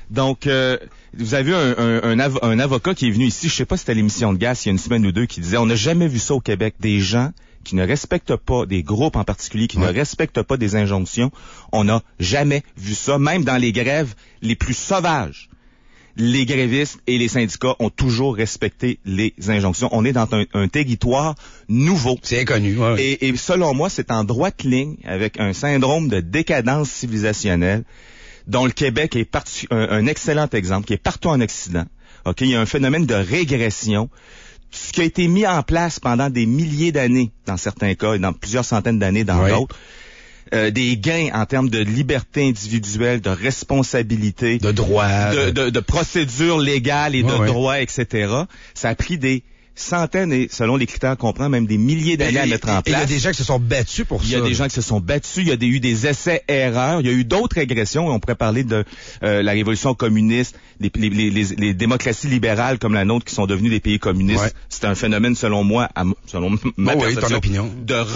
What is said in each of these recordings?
Donc, vous avez un avocat qui est venu ici, je sais pas si c'était à l'émission de Gas, il y a une semaine ou deux, qui disait, on n'a jamais vu ça au Québec, des gens qui ne respectent pas, des groupes en particulier, qui ne respectent pas des injonctions. On n'a jamais vu ça, même dans les grèves les plus sauvages. Les grévistes et les syndicats ont toujours respecté les injonctions. On est dans un territoire nouveau. C'est inconnu. Ouais. Et selon moi, c'est en droite ligne avec un syndrome de décadence civilisationnelle dont le Québec est un excellent exemple, qui est partout en Occident. Okay? Il y a un phénomène de régression. Ce qui a été mis en place pendant des milliers d'années, dans certains cas, et dans plusieurs centaines d'années dans d'autres, des gains en termes de liberté individuelle, de responsabilité, de droits, de procédures légales et de droits, etc. Ça a pris des centaines et, selon les critères qu'on prend, même des milliers d'années à mettre en place. Il y a des gens qui se sont battus pour ça. Il y a des gens qui se sont battus. Il y a eu des essais-erreurs. Il y a eu d'autres régressions. On pourrait parler de la révolution communiste, les démocraties libérales comme la nôtre qui sont devenues des pays communistes. Ouais. C'est un phénomène, selon moi, selon ma perception, ton opinion,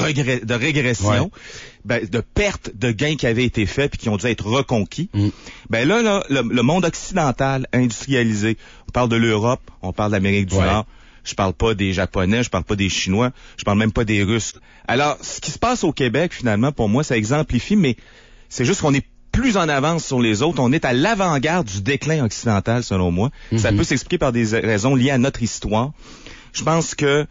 de régression. De perte de gains qui avaient été faits puis qui ont dû être reconquis. Ben là, le monde occidental industrialisé, on parle de l'Europe, on parle de l'Amérique du Nord. Je parle pas des Japonais, je parle pas des Chinois, je parle même pas des Russes. Alors, ce qui se passe au Québec, finalement, pour moi, ça exemplifie, mais c'est juste qu'on est plus en avance sur les autres. On est à l'avant-garde du déclin occidental, selon moi. Ça peut s'expliquer par des raisons liées à notre histoire. Je pense que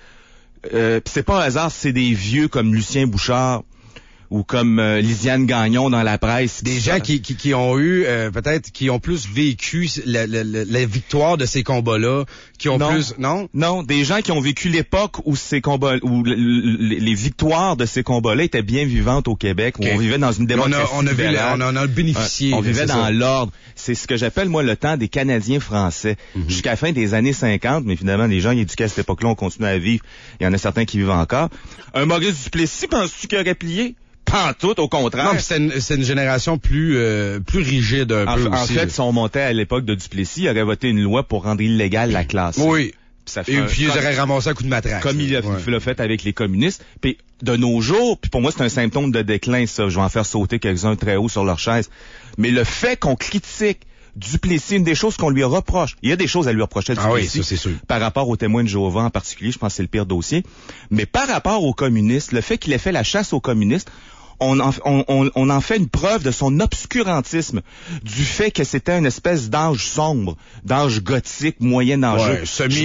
c'est pas un hasard, c'est des vieux comme Lucien Bouchard ou comme Lisiane Gagnon dans la presse. Des gens qui ont eu, peut-être, qui ont plus vécu la victoire de ces combats-là, qui ont plus... Non? Non, des gens qui ont vécu l'époque où ces combats, où les victoires de ces combats-là étaient bien vivantes au Québec, où on vivait dans une démocratie. On en a bénéficié. On vivait dans l'ordre. C'est ce que j'appelle, moi, le temps des Canadiens français. Jusqu'à la fin des années 50, mais finalement, les gens éduqués à cette époque-là ont continué à vivre. Il y en a certains qui vivent encore. Un Maurice Duplessis, penses-tu qu'il aurait plié? Pas tout, au contraire. Non, c'est une génération plus rigide un peu aussi. En fait, si on montait à l'époque de Duplessis, il aurait voté une loi pour rendre illégale la classe. Oui. Puis ils auraient ramassé un coup de matraque. Comme il l'a fait avec les communistes. Puis de nos jours, puis pour moi, c'est un symptôme de déclin, ça. Je vais en faire sauter quelques-uns très haut sur leur chaise. Mais le fait qu'on critique Duplessis, une des choses qu'on lui reproche. Il y a des choses à lui reprocher à Duplessis. Ah oui, ça, c'est sûr. Par rapport aux témoins de Jéhovah en particulier, je pense que c'est le pire dossier. Mais par rapport aux communistes, le fait qu'il ait fait la chasse aux communistes, on en fait une preuve de son obscurantisme, du fait que c'était une espèce d'âge sombre, d'âge gothique, moyen-âgeux.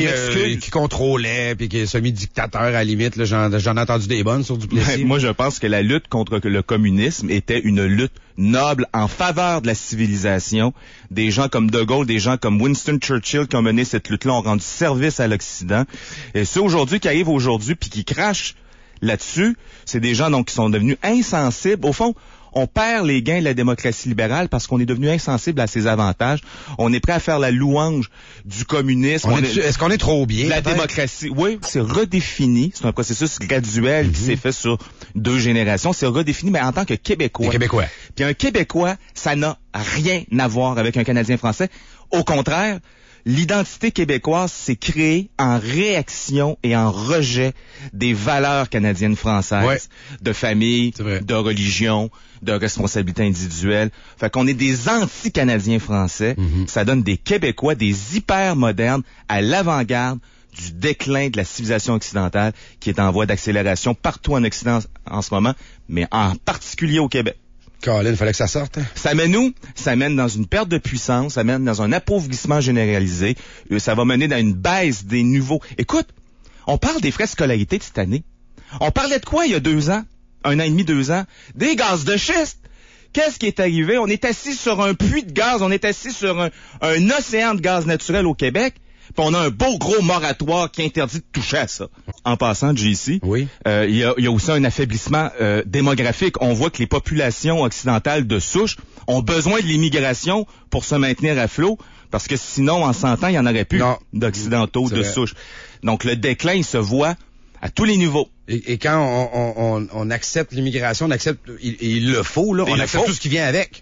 Qui contrôlait, puis qui est semi-dictateur à la limite. Là, j'en ai entendu des bonnes sur Duplessis. Moi, je pense que la lutte contre le communisme était une lutte noble en faveur de la civilisation. Des gens comme De Gaulle, des gens comme Winston Churchill qui ont mené cette lutte-là ont rendu service à l'Occident. Et ceux aujourd'hui qui arrivent aujourd'hui puis qui crachent là-dessus, c'est des gens donc qui sont devenus insensibles. Au fond, on perd les gains de la démocratie libérale parce qu'on est devenu insensible à ses avantages. On est prêt à faire la louange du communisme. Est-ce qu'on est trop bien? La démocratie, oui, c'est redéfini. C'est un processus graduel qui s'est fait sur 2 générations. C'est redéfini, mais en tant que Québécois. Puis un Québécois, ça n'a rien à voir avec un Canadien français. Au contraire, l'identité québécoise s'est créée en réaction et en rejet des valeurs canadiennes françaises, de famille, de religion, de responsabilité individuelle. Fait qu'on est des anti-Canadiens français. Ça donne des Québécois, des hyper modernes à l'avant-garde du déclin de la civilisation occidentale qui est en voie d'accélération partout en Occident en ce moment, mais en particulier au Québec. Colin, il fallait que ça sorte. Ça mène où? Ça mène dans une perte de puissance, ça mène dans un appauvrissement généralisé, ça va mener dans une baisse des niveaux. Écoute, on parle des frais de scolarité de cette année. On parlait de quoi il y a 2 ans? 1 an et demi, 2 ans? Des gaz de schiste! Qu'est-ce qui est arrivé? On est assis sur un puits de gaz, on est assis sur un océan de gaz naturel au Québec, puis on a un beau gros moratoire qui interdit de toucher à ça. En passant, JC, il y a aussi un affaiblissement démographique. On voit que les populations occidentales de souche ont besoin de l'immigration pour se maintenir à flot, parce que sinon, en 100 ans, il n'y en aurait plus d'occidentaux de souche. Donc, le déclin, il se voit à tous les niveaux. Et quand on accepte l'immigration, on accepte, il le faut, là, on accepte tout ce qui vient avec.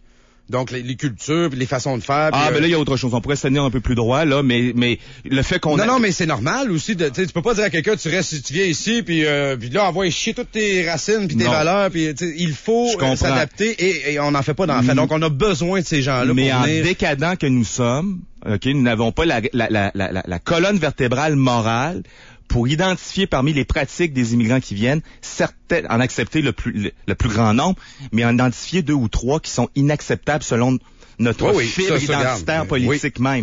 Donc, les cultures, puis les façons de faire. Ah, ben là, il y a autre chose. On pourrait se tenir un peu plus droit, là, mais le fait qu'on... Non, mais c'est normal aussi. Tu peux pas dire à quelqu'un, tu viens ici, puis là, envoie chier toutes tes racines, puis tes valeurs, puis il faut s'adapter, et on n'en fait pas d'enfants. Donc, on a besoin de ces gens-là pour venir. Mais en décadent que nous sommes, OK, nous n'avons pas la colonne vertébrale morale pour identifier parmi les pratiques des immigrants qui viennent, certaines, en accepter le plus grand nombre, mais en identifier 2 ou 3 qui sont inacceptables selon notre fibre identitaire politique même.